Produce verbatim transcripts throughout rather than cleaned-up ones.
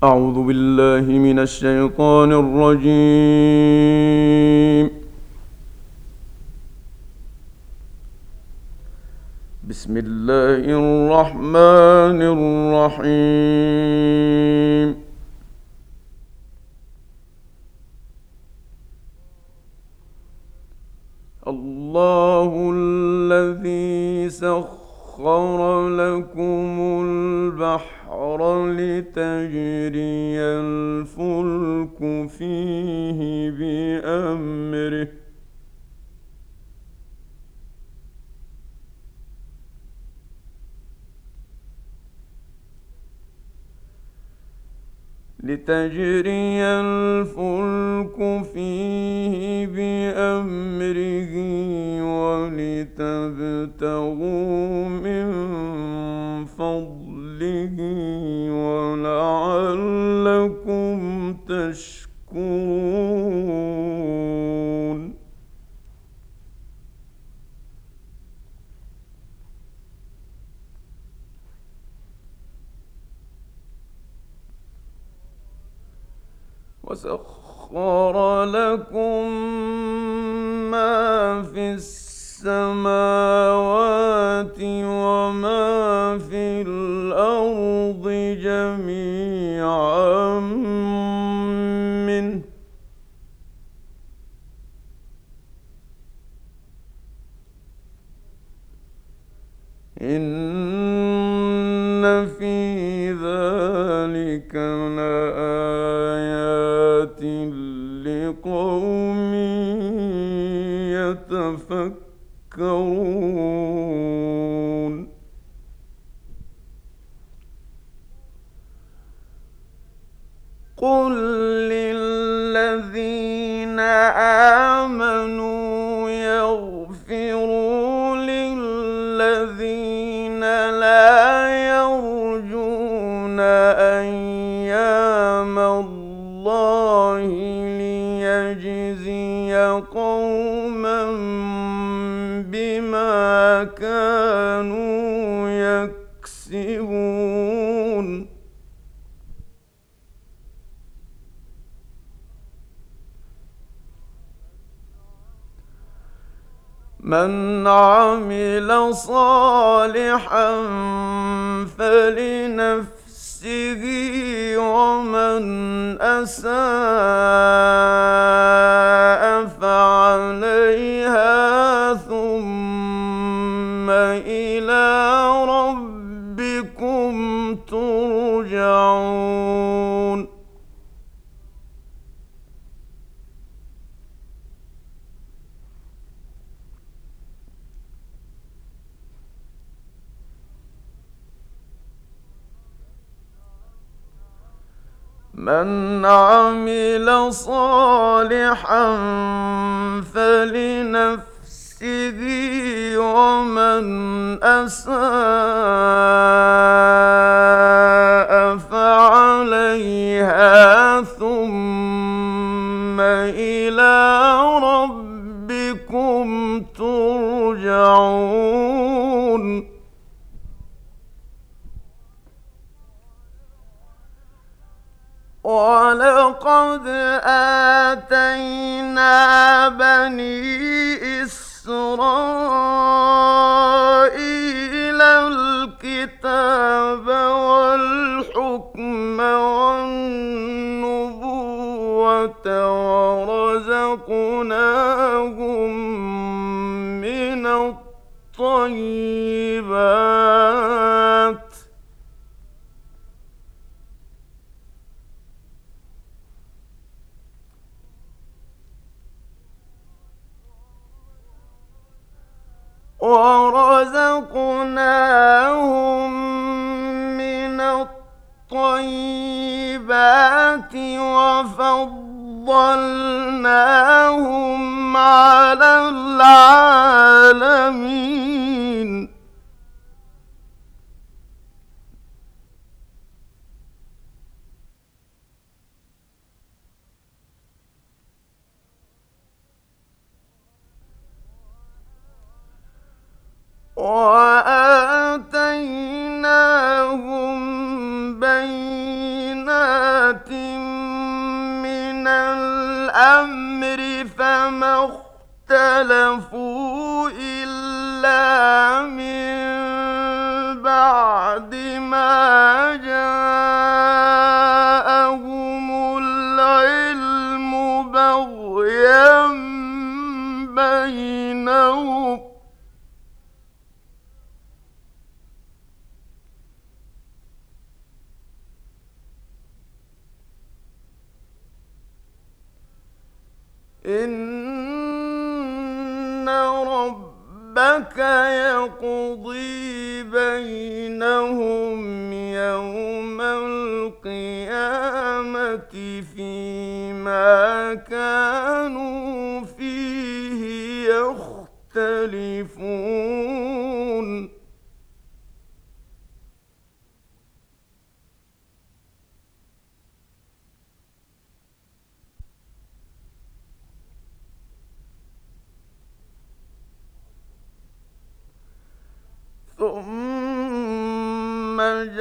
أعوذ بالله من الشيطان الرجيم. بسم الله الرحمن الرحيم. الله الذي سخر لكم البحر لتجري الفلك فيه بأمره لتجري الفلك فيه بأمره ولتبتغوا من فضله ولعلكم تشكرون. وسخر لكم ما في السماوات وما في الأرض جميعا منه إن في ذلك لآيات لقوم يتفكرون. قل للذين آمنوا يغفروا للذين لا يرجون أيام الله ليجزي قوما بما كانوا يكسبون. من عمل صالحا فلنفسه ومن أساء فعليها ثم إلى ربكم ترجعون. من عمل صالحا فلنفسه ومن أساء فعليها ثم إلى ربكم ترجعون. ولقد آتينا بني إسرائيل الكتاب والحكم والنبوة ورزقناهم من الطيبات ورزقناهم من الطيبات وفضلناهم على العالمين. وآتيناهم بينات اختلفوا إلا من بعد ما جاءهم العلم بغيا بينهم إن ربك يقضي بينهم يوم القيامة فيما كانوا فيه يختلفون ثم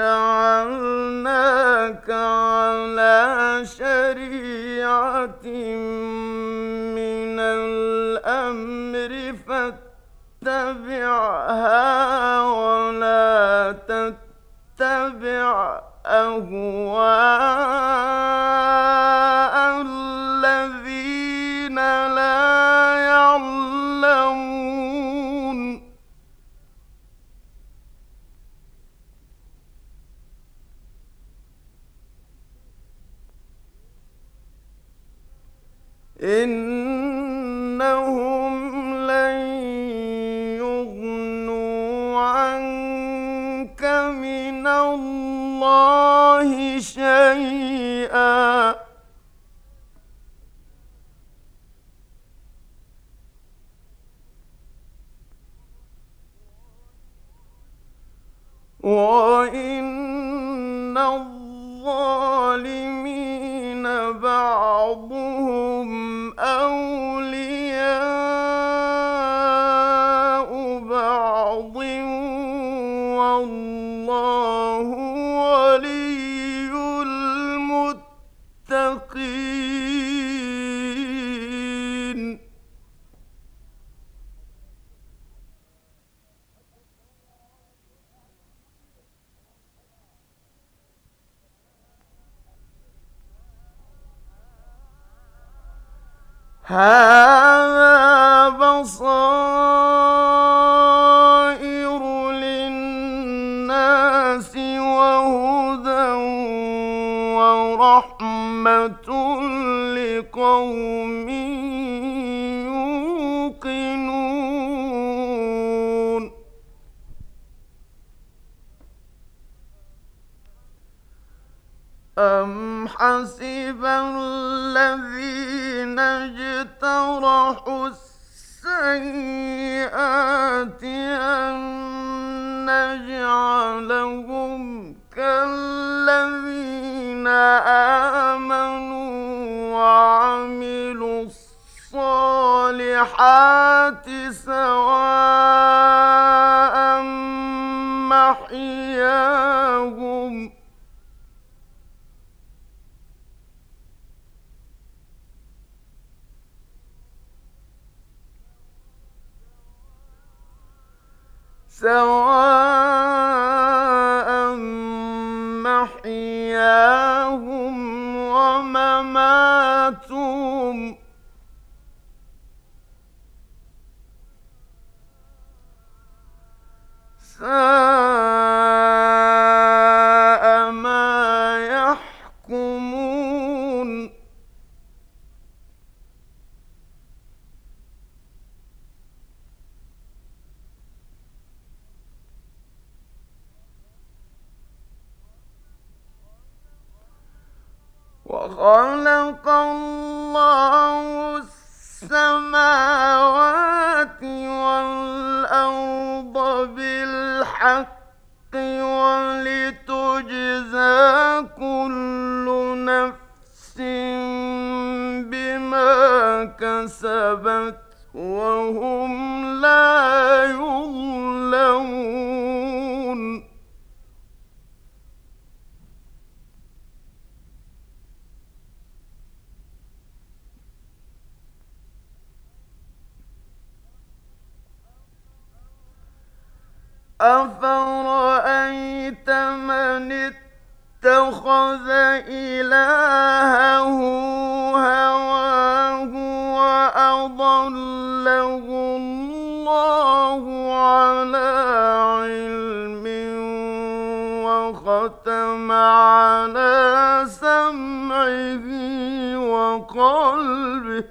جعلناك على شريعة من الأمر فاتبعها ولا تتبع أهواء الذين لا يعلمون إنهم لن يغنوا عنك من الله شيئا وإن الظالمين بعضهم أولياء بعض والله ولي المتقين هذا بصائر للناس وهدى ورحمة لقوم يوقنون أم حسب الذين اجترحوا السيئات أن نجعلهم كالذين آمنوا وعملوا الصالحات سواء محياهم سواء محياهم ومماتهم ساء ما يحكمون وخلق الله السماوات والأرض بالحق ولتجزى كل نفس بما كسبت وهم لا يظلمون أفرأيت من اتخذ إلهه هواه وأضله الله على علم وختم على سمعه وقلبه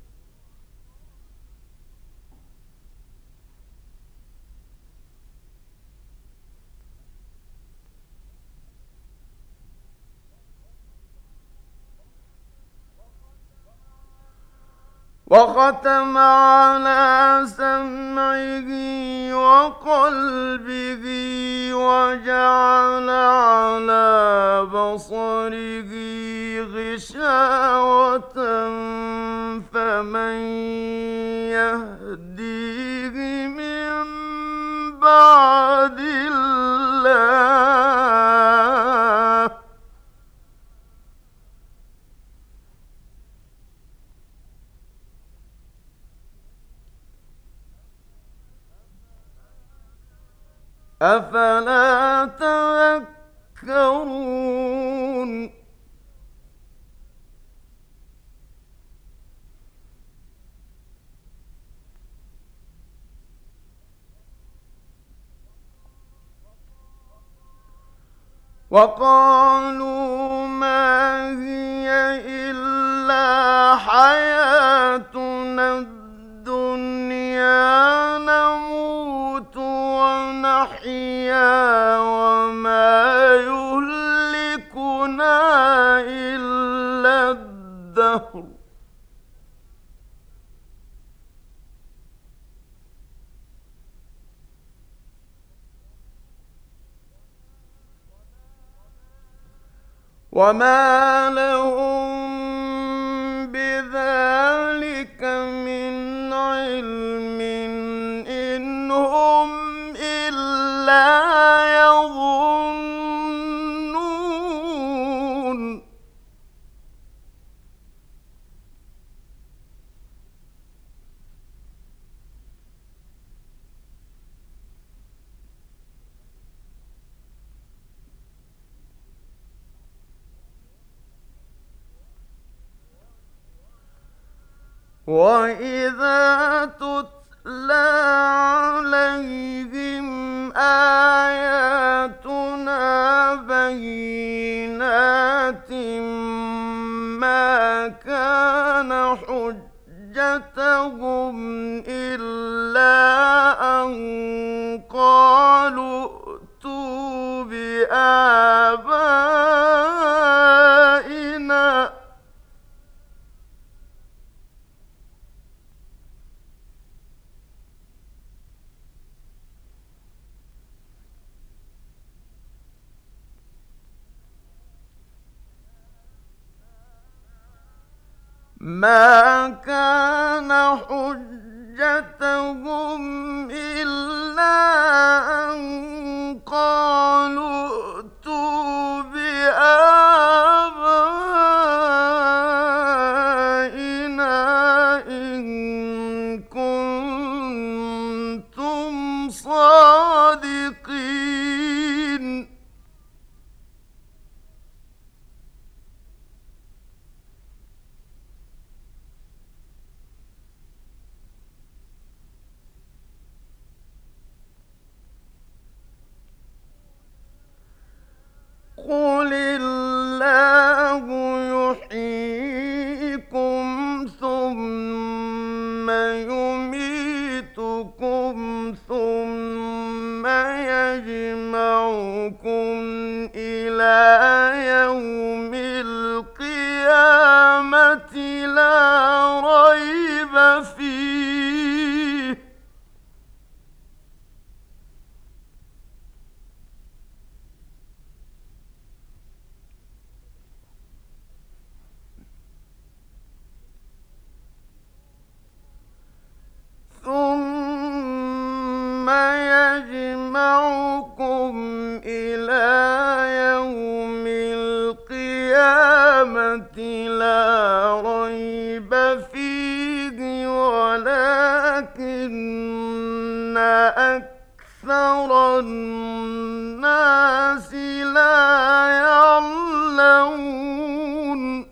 وختم على سمعه وقلبه وجعل على بصره غشاوة فمن يهديه من بعد الله أفلا تذكرون وقالوا ما هي إلا حياتنا الدنيا نموت ونحيا وما يهلكنا إلا الدهر وما لهم بذلك من علم إن هم إلا يظنون وإذا تتلى عليهم آياتنا بينات ما كان حجتهم إلا أن قالوا ائتوا بآبائنا ما كان حجتهم إلا أن قالوا ائتوا بآبائنا إن كنتم صادقين قل الله يحييكم ثم يميتكم ثم يجمعكم إلى يوم القيامة لا ريب فيه ثم يجمعكم إلى يوم القيامة لا ريب فيه ولكن أكثر أكثر الناس لا يعلمون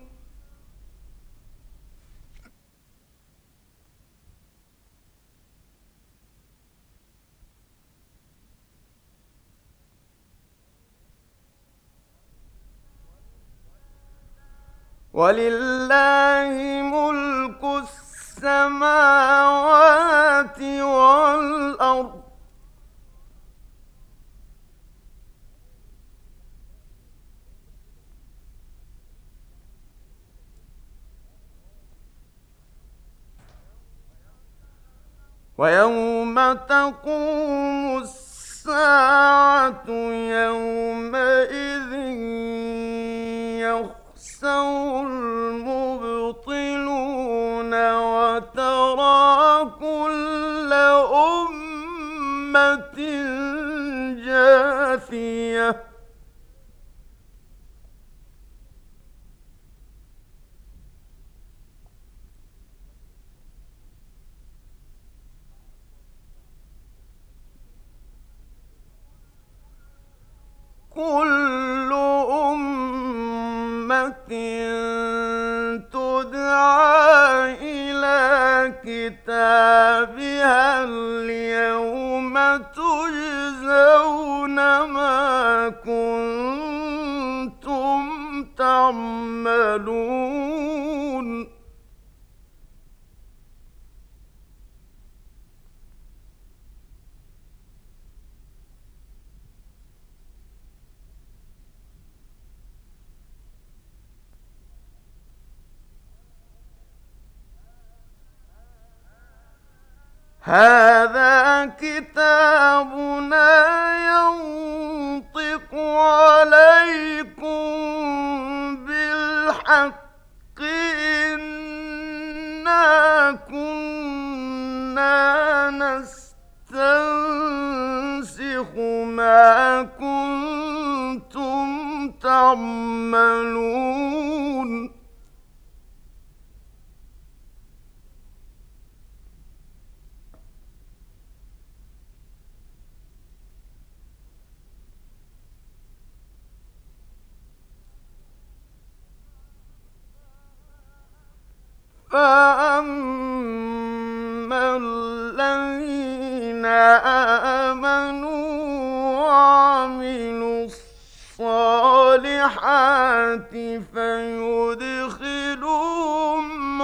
ولله ملك السماوات والأرض ويوم تقوم الساعة يومئذ يخسر المبطلون وترى كل أمة جاثية كل أمة تدعى إلى كتابها اليوم تجزون ما كنتم تعملون هذا كتابنا ينطق عليكم بالحق إنا كنا نستنسخ ما كنتم تعملون فأما الذين آمنوا وعملوا الصالحات فيدخلهم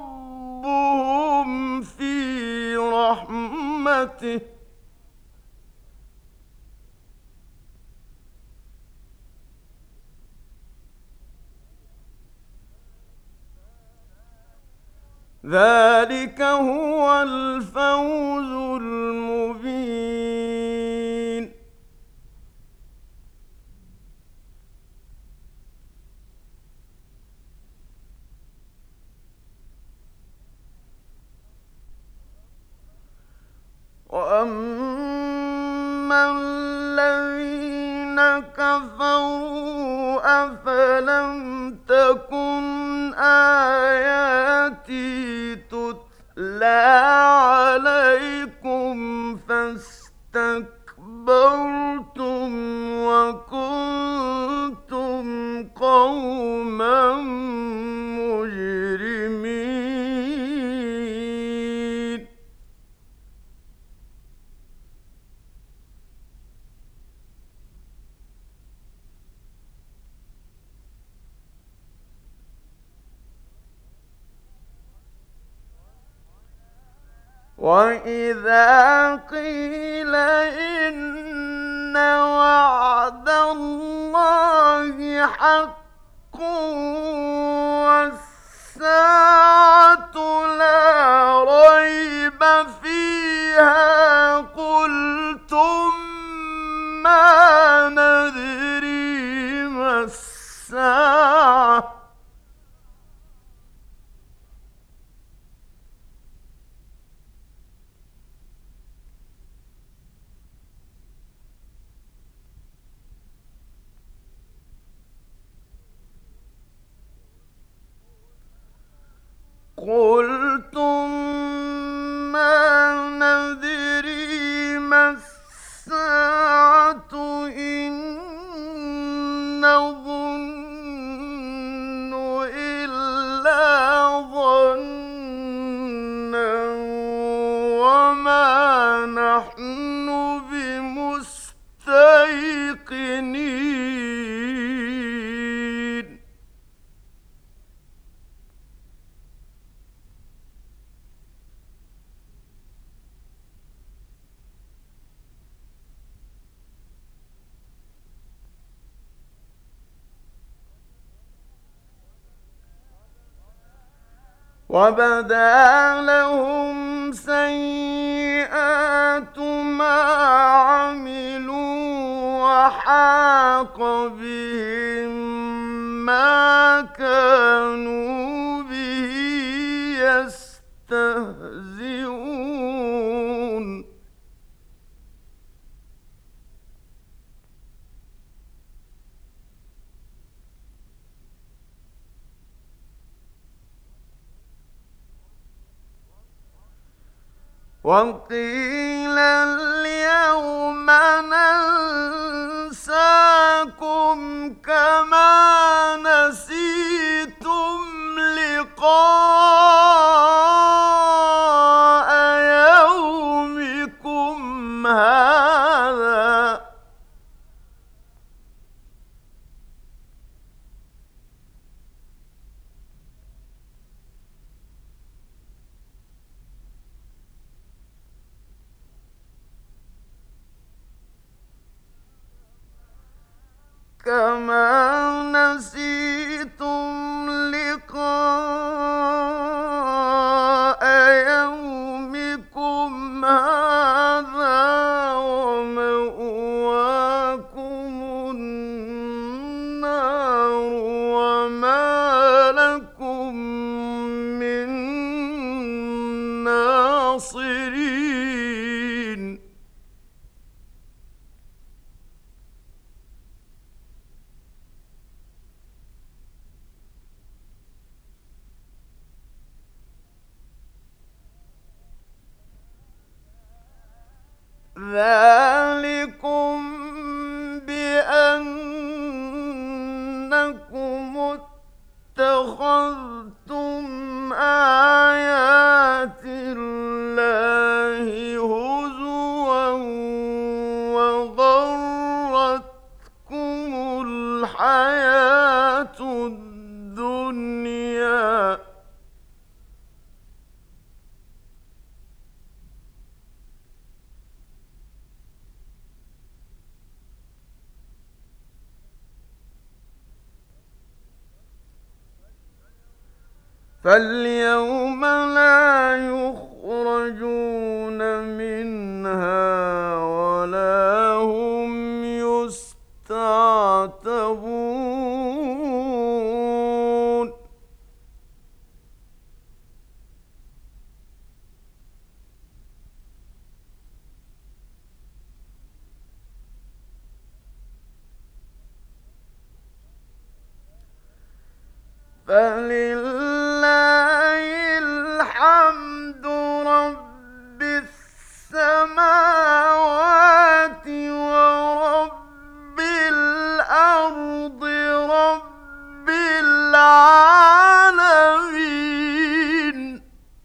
ربهم في رحمته ذلك هو الفوز المبين وأما الذين كفروا أفلم تكن آياتي تتلى عليكم فاستكبرتم وكنتم قوما مجرمين وإذا قيل إن وعد الله حق والساعة لا ريب فيها قلتم ما ندري ما الساعة قلتم ما ندري ما الساعة نظن إلا ظنا وما نحن بمستيقنين وبدا لهم سيئات ما عملوا وحاق بهم ما كانوا به يستهزئون وقيل اليوم ننساكم كما نسيتم لقاء يومكم هذا كما نسيتم لقاء يومكم هذا ومأواكم النار وما لكم من ناصرين ذلكم بأنكم اتخذتم آيات الله هزوا وغرتكم الحياة الدنيا فاليوم لا يخرجون منها ولا هم يستعتبون فلله الحمد رب السماوات ورب الأرض رب العالمين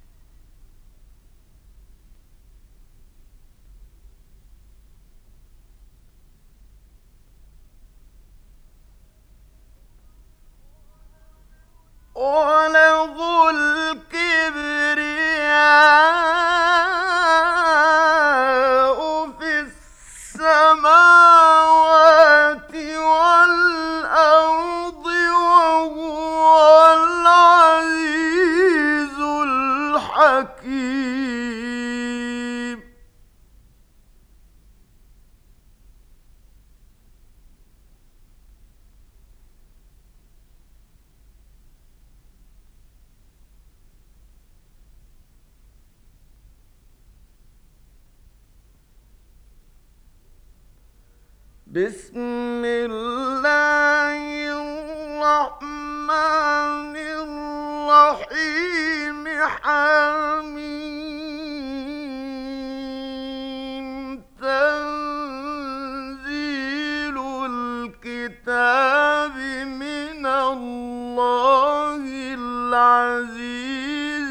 وله الكبرياء في السماوات والأرض وهو العزيز الحكيم بسم الله الرحمن الرحيم حميم تنزيل الكتاب من الله العزيز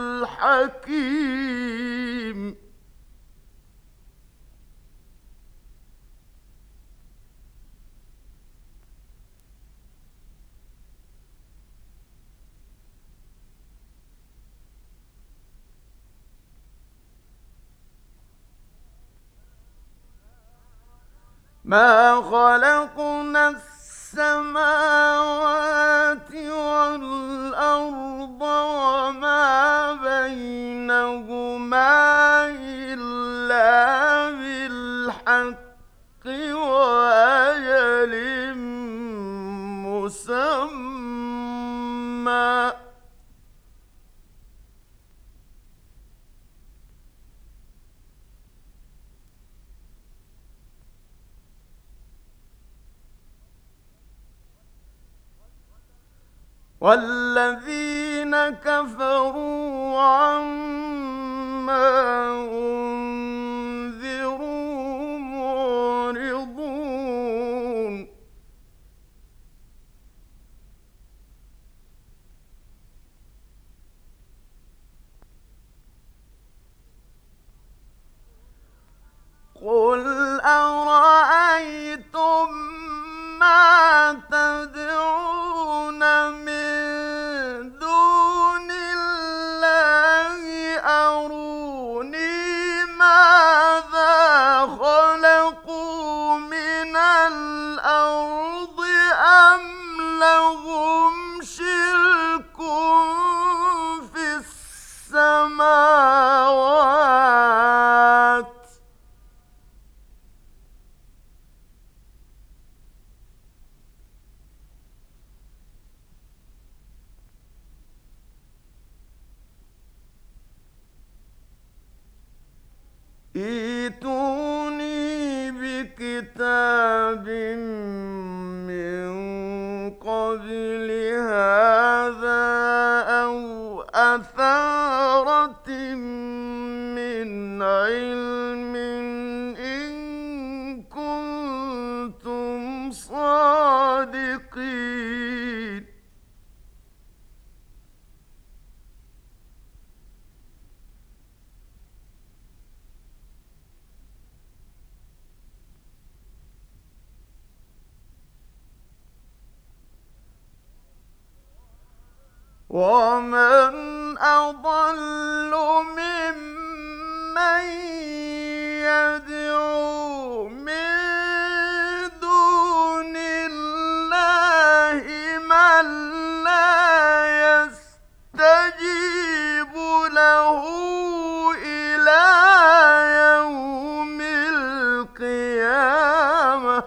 الحكيم. ما خلقنا السماوات والأرض وما بينهما إلا بالحق وأجل مسمى. والذين كفروا عما أنذروا معرضون. قل أرأيتم ما تدعون من دون الله أروني ماذا خلقوا من الأرض أم لهم شرك في السماوات. ائتوني بكتاب من قبل هذا أو أثارة من علم إن كنتم صادقين. ومن أضل ممن يدعو من دون الله من لا يستجيب له إلى يوم القيامة.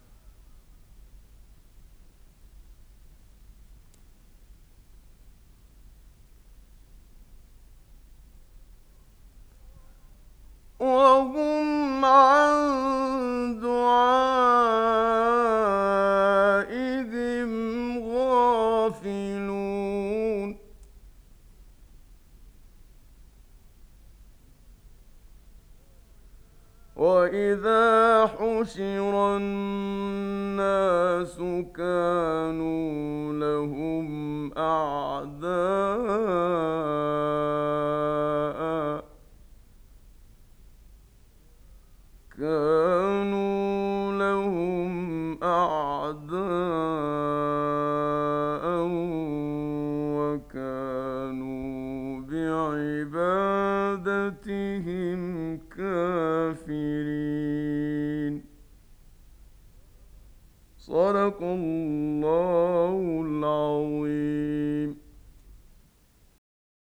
وهم عن دعائهم غافلون. وإذا حشر الناس كانوا لهم أعداء كانوا لهم أعداء وكانوا بعبادتهم كافرين. صدق الله